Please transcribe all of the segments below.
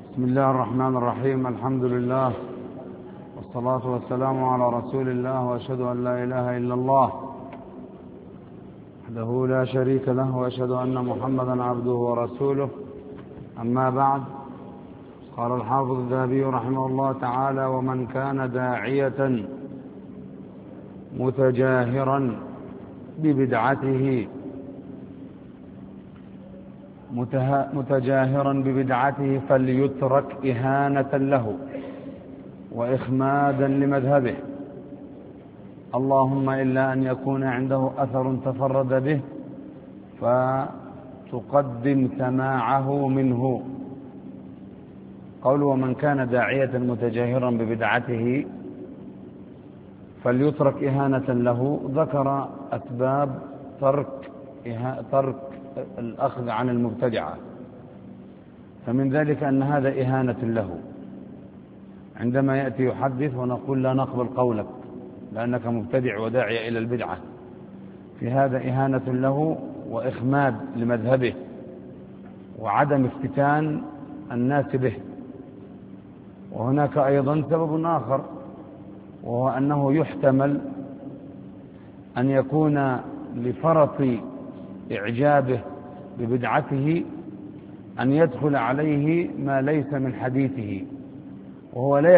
بسم الله الرحمن الرحيم. الحمد لله والصلاة والسلام على رسول الله، وأشهد أن لا إله إلا الله وحده لا شريك له، وأشهد أن محمدا عبده ورسوله. أما بعد، قال الحافظ الذهبي رحمه الله تعالى: ومن كان داعية متجاهرا ببدعته فليترك إهانة له وإخمادا لمذهبه، اللهم إلا أن يكون عنده أثر تفرد به فتقدم سماعه منه. قول ومن كان داعية متجاهرا ببدعته فليترك إهانة له، ذكر أسباب ترك الأخذ عن المبتدعة، فمن ذلك أن هذا إهانة له. عندما يأتي يحدث ونقول لا نقبل قولك لأنك مبتدع وداعي إلى البدعة، في هذا إهانة له وإخماد لمذهبه وعدم افتتان الناس به. وهناك أيضا سبب آخر، وهو أنه يحتمل أن يكون لفرط إعجابه ببدعته أن يدخل عليه ما ليس من حديثه، وهو لا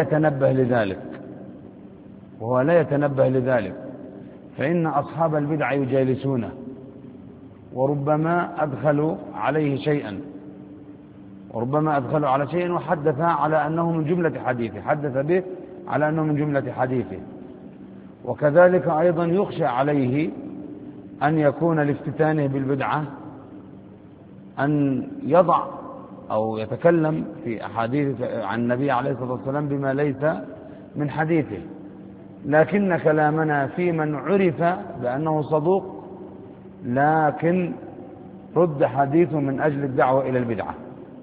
يتنبه لذلك، فإن أصحاب البدع يجالسونه، وربما أدخلوا عليه شيئا وحدث على أنه من جملة حديثه، حدث به على أنه من جملة حديثه. وكذلك أيضا يخشى عليه أن يكون لافتتانه بالبدعة أن يضع أو يتكلم في أحاديث عن النبي عليه الصلاة والسلام بما ليس من حديثه. لكن كلامنا في من عرف بأنه صدوق لكن رد حديثه من أجل الدعوة إلى البدعة.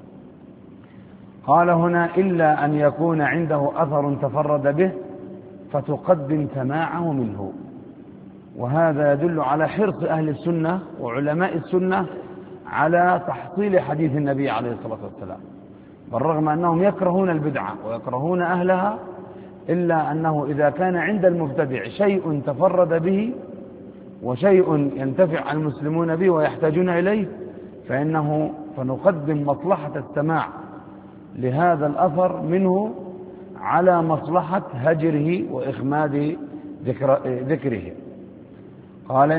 قال هنا: إلا أن يكون عنده أثر تفرد به فتقدم سماعه منه. وهذا يدل على حرص أهل السنة وعلماء السنة على تحصيل حديث النبي عليه الصلاة والسلام، بالرغم أنهم يكرهون البدعة ويكرهون أهلها، إلا أنه إذا كان عند المبتدع شيء تفرد به وشيء ينتفع المسلمون به ويحتاجون إليه فنقدم مصلحة السماع لهذا الأثر منه على مصلحة هجره وإخماد ذكره. قال: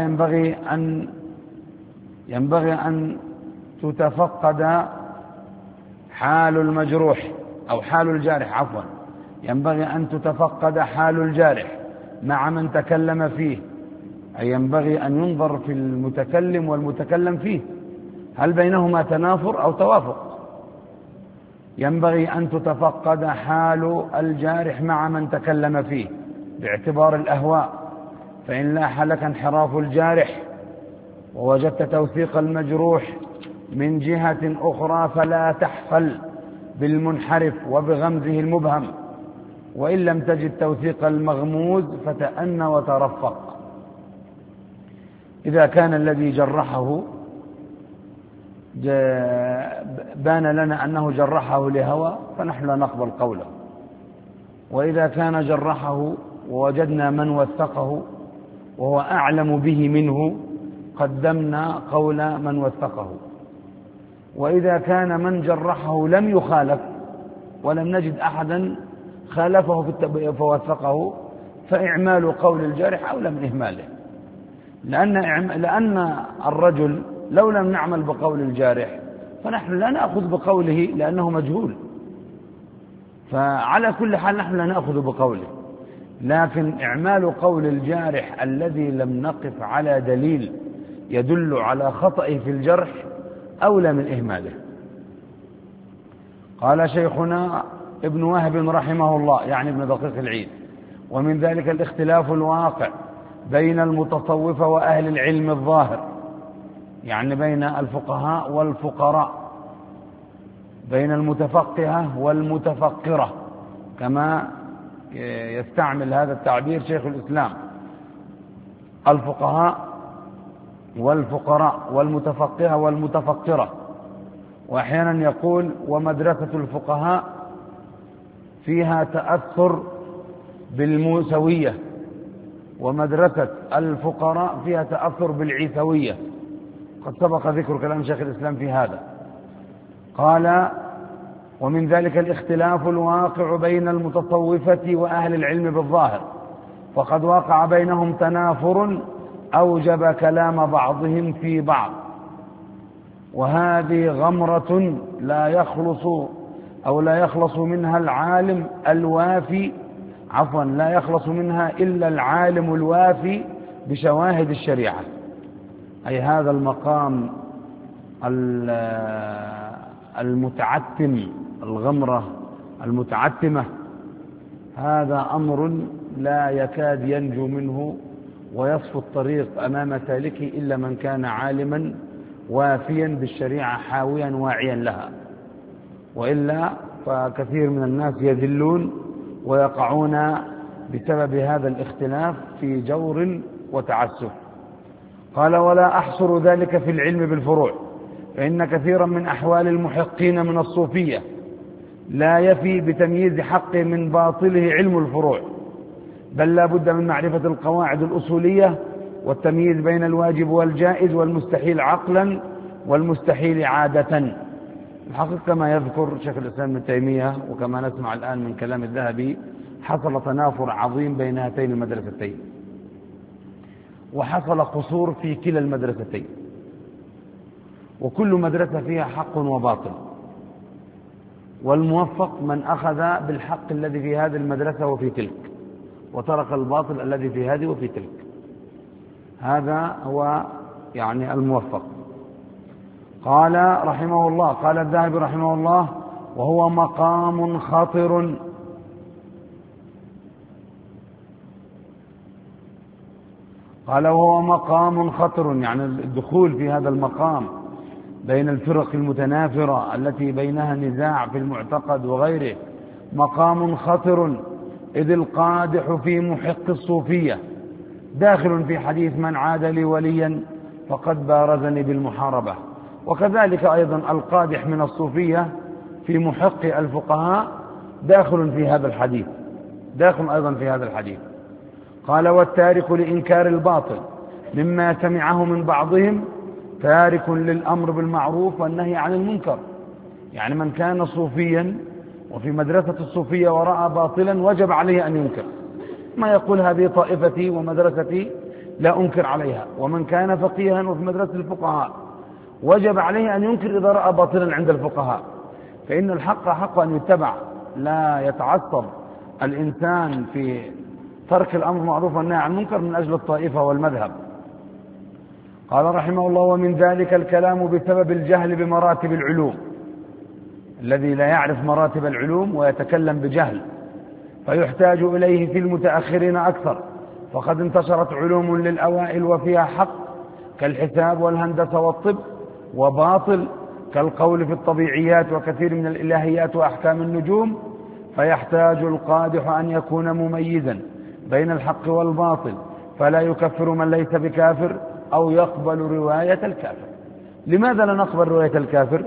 ينبغي أن تتفقد حال المجروح أو حال الجارح، ينبغي أن تتفقد حال الجارح مع من تكلم فيه، أي ينبغي أن ينظر في المتكلم والمتكلم فيه هل بينهما تنافر أو توافق. ينبغي أن تتفقد حال الجارح مع من تكلم فيه باعتبار الأهواء، فإن لاح لك انحراف الجارح ووجدت توثيق المجروح من جهة أخرى فلا تحفل بالمنحرف وبغمزه المبهم، وإن لم تجد توثيق المغموز فتأن وترفق. إذا كان الذي جرحه بان لنا أنه جرحه لهوى فنحن لا نقبل قوله، وإذا كان جرحه ووجدنا من وثقه وهو أعلم به منه قدمنا قول من وثقه. وإذا كان من جرحه لم يخالف ولم نجد أحدا خالفه فوثقه فإعمال قول الجارح أولى من إهماله، لأن الرجل لو لم نعمل بقول الجارح فنحن لا نأخذ بقوله لأنه مجهول، فعلى كل حال نحن لا نأخذ بقوله. لكن إعمال قول الجارح الذي لم نقف على دليل يدل على خطئه في الجرح أولى من إهماله. قال شيخنا ابن وهب رحمه الله، يعني ابن دقيق العيد: ومن ذلك الاختلاف الواقع بين المتصوفة وأهل العلم الظاهر، يعني بين الفقهاء والفقراء، بين المتفقهة والمتفقرة، كما يستعمل هذا التعبير شيخ الإسلام: الفقهاء والفقراء والمتفقهة والمتفقرة. وأحيانا يقول ومدرسة الفقهاء فيها تأثر بالموسوية، ومدرسة الفقراء فيها تأثر بالعيسوية. قد سبق ذكر كلام شيخ الإسلام في هذا. قال ومن ذلك الاختلاف الواقع بين المتصوفة وأهل العلم بالظاهر، فقد وقع بينهم تنافر أوجب كلام بعضهم في بعض، وهذه غمرة لا يخلص منها العالم الوافي، لا يخلص منها إلا العالم الوافي بشواهد الشريعة. أي هذا المقام المتعتم، الغمرة المتعتمة، هذا أمر لا يكاد ينجو منه ويصفو الطريق أمام سالكه إلا من كان عالما وافيا بالشريعة حاويا واعيا لها، وإلا فكثير من الناس يذلون ويقعون بسبب هذا الاختلاف في جور وتعسف. قال ولا أحصر ذلك في العلم بالفروع، فإن كثيرا من أحوال المحقين من الصوفية لا يفي بتمييز حق من باطله علم الفروع، بل لا بد من معرفة القواعد الأصولية والتمييز بين الواجب والجائز والمستحيل عقلا والمستحيل عادة. الحقيقة كما يذكر شيخ الإسلام ابن تيمية وكما نسمع الآن من كلام الذهبي، حصل تنافر عظيم بين هاتين المدرستين، وحصل قصور في كلا المدرستين، وكل مدرسة فيها حق وباطل، والموفق من أخذ بالحق الذي في هذه المدرسة وفي تلك، وترك الباطل الذي في هذه وفي تلك. هذا هو يعني الموفق. قال رحمه الله، قال الذهبي رحمه الله وهو مقام خطر، قال وهو مقام خطر، يعني الدخول في هذا المقام بين الفرق المتنافرة التي بينها نزاع في المعتقد وغيره مقام خطر، إذ القادح في محق الصوفية داخل في حديث من عاد لي وليا فقد بارزني بالمحاربة. وكذلك أيضا القادح من الصوفية في محق الفقهاء داخل في هذا الحديث، داخل أيضا في هذا الحديث. قال والتارك لإنكار الباطل مما سمعه من بعضهم تارك للأمر بالمعروف والنهي عن المنكر. يعني من كان صوفيا وفي مدرسة الصوفية ورأى باطلا وجب عليه أن ينكر، ما يقول هذه طائفتي ومدرستي لا أنكر عليها. ومن كان فقيها وفي مدرسة الفقهاء وجب عليه أن ينكر إذا رأى باطلا عند الفقهاء، فإن الحق حق أن يتبع، لا يتعصب الإنسان في ترك الأمر بالمعروف والنهي عن المنكر من أجل الطائفة والمذهب. قال رحمه الله ومن ذلك الكلام بسبب الجهل بمراتب العلوم، الذي لا يعرف مراتب العلوم ويتكلم بجهل فيحتاج إليه في المتأخرين أكثر، فقد انتشرت علوم للأوائل وفيها حق كالحساب والهندسة والطب، وباطل كالقول في الطبيعيات وكثير من الإلهيات وأحكام النجوم، فيحتاج القادح أن يكون مميزا بين الحق والباطل، فلا يكفر من ليس بكافر أو يقبل رواية الكافر. لماذا لا نقبل رواية الكافر؟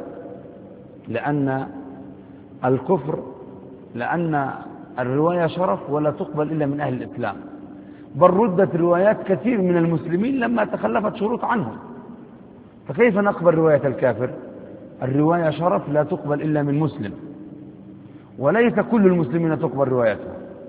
لأن الكفر، لأن الرواية شرف ولا تقبل إلا من أهل الإسلام، بل ردت روايات كثير من المسلمين لما تخلفت شروط عنهم، فكيف نقبل رواية الكافر؟ الرواية شرف لا تقبل إلا من مسلم، وليس كل المسلمين تقبل روايته.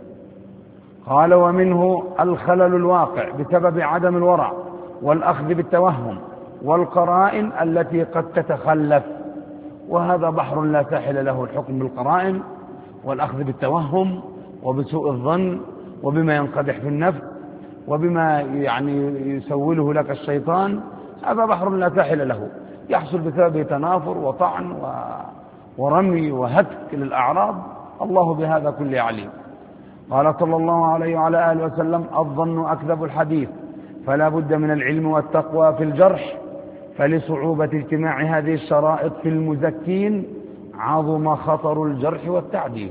قال ومنه الخلل الواقع بسبب عدم الورع والأخذ بالتوهم والقرائن التي قد تتخلف، وهذا بحر لا ساحل له، الحكم بالقرائن والأخذ بالتوهم وبسوء الظن وبما ينقدح في النفس وبما يعني يسوله لك الشيطان، هذا بحر لا ساحل له، يحصل بسببه تنافر وطعن ورمي وهتك للأعراض، الله بهذا كله عليم. قال صلى الله عليه وعلى آله وسلم الظن أكذب الحديث، فلا بد من العلم والتقوى في الجرح، فلصعوبة اجتماع هذه الشرائط في المزكين عظم خطر الجرح والتعديل.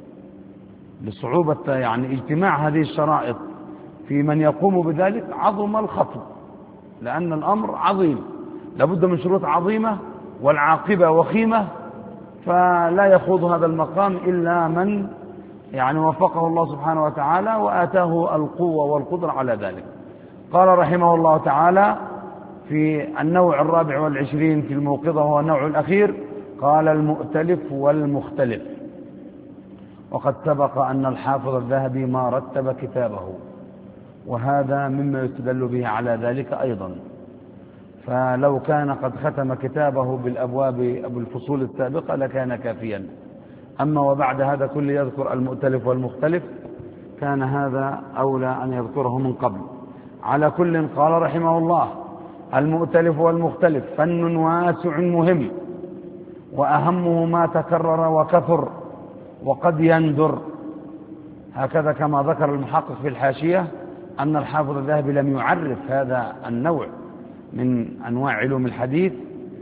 لصعوبة يعني اجتماع هذه الشرائط في من يقوم بذلك عظم الخطر، لأن الأمر عظيم، لابد من شروط عظيمة والعاقبة وخيمة، فلا يخوض هذا المقام إلا من يعني وفقه الله سبحانه وتعالى وآتاه القوة والقدرة على ذلك. قال رحمه الله تعالى في النوع 24 في الموقظة، وهو النوع الأخير، قال المؤتلف والمختلف. وقد سبق أن الحافظ الذهبي ما رتب كتابه، وهذا مما يستدل به على ذلك أيضا، فلو كان قد ختم كتابه بالأبواب أو الفصول السابقة لكان كافيا. أما وبعد هذا كل يذكر المؤتلف والمختلف كان هذا أولى أن يذكره من قبل. على كل، قال رحمه الله: المؤتلف والمختلف فن واسع مهم، وأهمه ما تكرر وكثر وقد يندر. هكذا كما ذكر المحقق في الحاشية أن الحافظ الذهبي لم يعرف هذا النوع من أنواع علوم الحديث.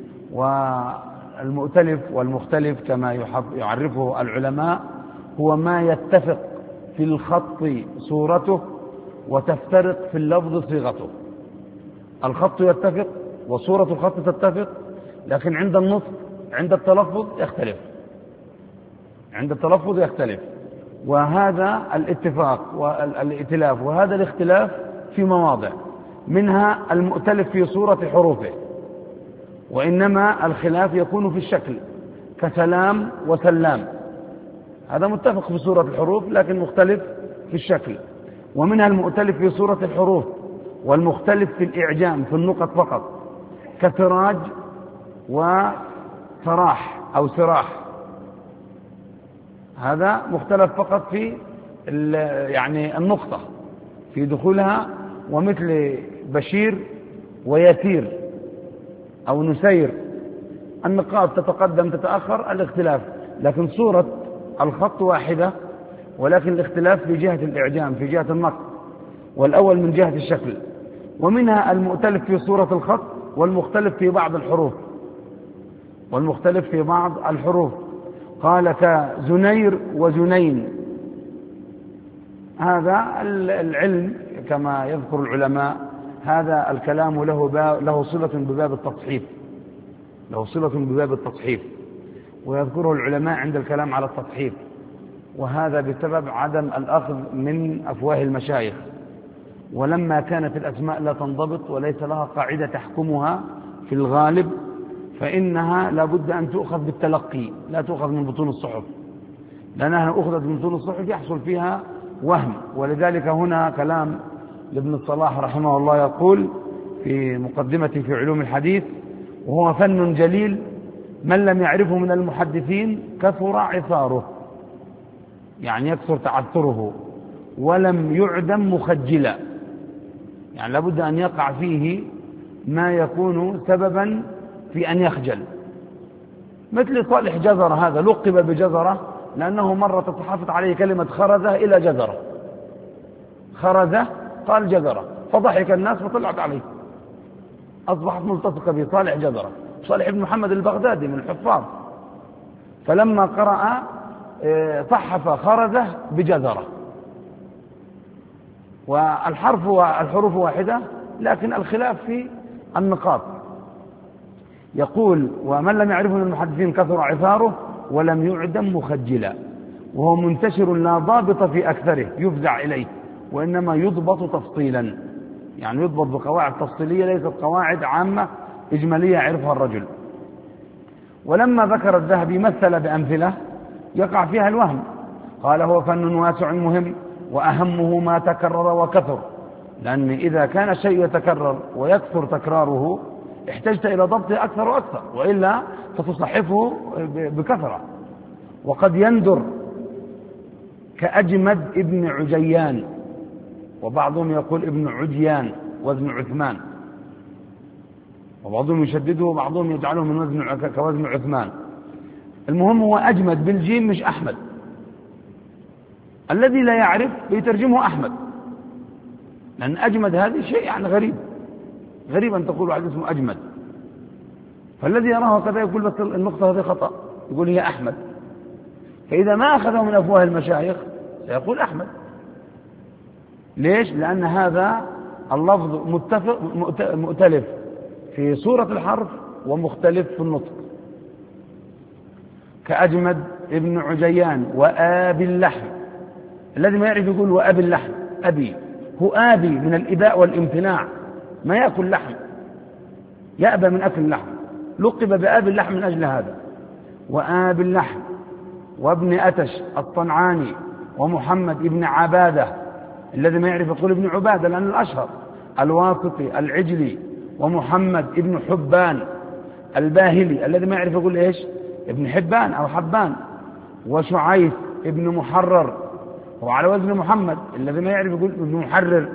والمؤتلف والمختلف كما يعرفه العلماء هو ما يتفق في الخط صورته وتفترق في اللفظ صيغته. الخط يتفق وصورة الخط تتفق، لكن عند النطق عند التلفظ يختلف. وهذا الاتفاق والائتلاف وهذا الاختلاف في مواضع، منها المؤتلف في صورة حروفه، وإنما الخلاف يكون في الشكل كسلام وسلام، هذا متفق في صورة الحروف لكن مختلف في الشكل. ومنها المؤتلف في صورة الحروف والمختلف في الإعجام في النقط فقط، كسراج وسراح أو سراح، هذا مختلف فقط في يعني النقطة في دخولها، ومثل بشير ويسير أو نسير، النقاط تتقدم تتأخر الاختلاف، لكن صورة الخط واحدة، ولكن الاختلاف في جهة الإعجام في جهة النقط، والأول من جهة الشكل. ومنها المؤتلف في صورة الخط والمختلف في بعض الحروف، قال كزنير وزنين. هذا العلم كما يذكر العلماء، هذا الكلام له صلة بباب التصحيف، ويذكره العلماء عند الكلام على التصحيف، وهذا بسبب عدم الأخذ من أفواه المشايخ. ولما كانت الأسماء لا تنضبط وليس لها قاعدة تحكمها في الغالب، فإنها لابد أن تؤخذ بالتلقي لا تؤخذ من بطون الصحف، لأنها أخذت من بطون الصحف يحصل فيها وهم. ولذلك هنا كلام لابن الصلاح رحمه الله يقول في مقدمته في علوم الحديث: وهو فن جليل من لم يعرفه من المحدثين كثر عثاره، يعني يكثر تعثره، ولم يعدم مخجلا، يعني لابد أن يقع فيه ما يكون سببا في أن يخجل. مثل صالح جزرة، هذا لقب بجزرة لأنه مرة تصحفت عليه كلمة خرزة إلى جزرة، خرزة قال جزرة، فضحك الناس فطلعت عليه، أصبحت ملتصقة بصالح جزرة. صالح بن محمد البغدادي من الحفاظ، فلما قرأ صحف خرزة بجزرة. والحروف واحدة لكن الخلاف في النقاط. يقول: ومن لم يعرفه من المحدثين كثر عثاره ولم يعدم مخجلا، وهو منتشر لا ضابط في أكثره يفزع إليه، وإنما يضبط تفصيلا، يعني يضبط بقواعد تفصيلية ليست قواعد عامة إجمالية يعرفها الرجل. ولما ذكر الذهبي مثل بأمثلة يقع فيها الوهم، قال: هو فن واسع مهم، وأهمه ما تكرر وكثر، لأن إذا كان الشيء يتكرر ويكثر تكراره احتجت إلى ضبطه أكثر وأكثر، وإلا فتصحفه بكثرة. وقد يندر كأجمد ابن عجيان، وبعضهم يقول ابن عجيان وزن عثمان، وبعضهم يشدده وبعضهم يجعله من وزن كوزن عثمان. المهم هو أجمد بالجيم مش أحمد، الذي لا يعرف بيترجمه أحمد، لأن أجمد هذه شيء يعني غريب أن تقول واحد اسمه أجمد، فالذي يراه كذا يقول بس النقطة هذه خطأ، يقول هي أحمد. فإذا ما أخذه من أفواه المشايخ سيقول أحمد. ليش؟ لأن هذا اللفظ مؤتلف في صورة الحرف ومختلف في النطق، كأجمد ابن عجيان وآبي اللحم. الذي ما يعرف يقول وآبي اللحم، أبي هو آبي من الإباء والامتناع، ما يأكل لحم، يأبى من أكل اللحم، لقب بآبي اللحم من أجل هذا. وآبي اللحم وابن أتش الصنعاني ومحمد ابن عبادة، الذي ما يعرف يقول ابن عبادة لأنه الأشهر، الواسطي العجلي، ومحمد ابن حبان الباهلي، الذي ما يعرف يقول إيش ابن حبان أو حبان، وشعيث ابن محرر وعلى وزن محمد، الذي ما يعرف يقول ابن محرر.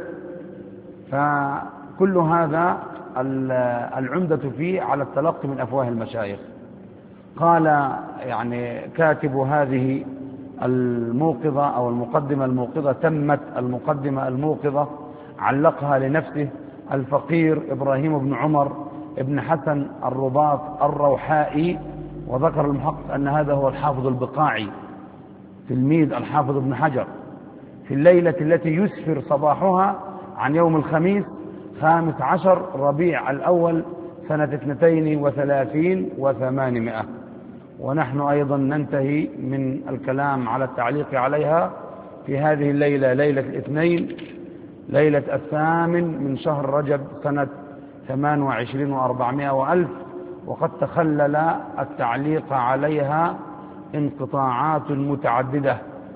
فكل هذا العمدة فيه على التلقي من أفواه المشايخ. قال يعني كاتب هذه الموقظة أو المقدمة الموقظة، تمت المقدمة الموقظة، علقها لنفسه الفقير إبراهيم بن عمر ابن حسن الرباط الروحائي، وذكر المحقق أن هذا هو الحافظ البقاعي تلميذ الحافظ ابن حجر، في الليلة التي يسفر صباحها عن يوم الخميس 15 ربيع الأول سنة 32 و800. ونحن أيضا ننتهي من الكلام على التعليق عليها في هذه الليلة، ليلة الاثنين، ليلة 8 من شهر رجب سنة 28 و400 وألف. وقد تخلل التعليق عليها انقطاعات متعددة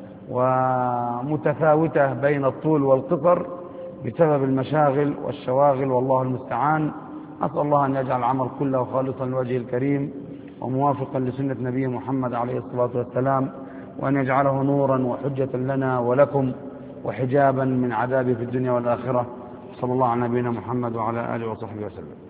ومتفاوتة بين الطول والقصر بسبب المشاغل والشواغل، والله المستعان. أسأل الله أن يجعل العمل كله خالصا لوجهه الكريم وموافقا لسنة نبيه محمد عليه الصلاة والسلام، وأن يجعله نورا وحجة لنا ولكم وحجابا من عذابه في الدنيا والآخرة. صلى الله على نبينا محمد وعلى آله وصحبه وسلم.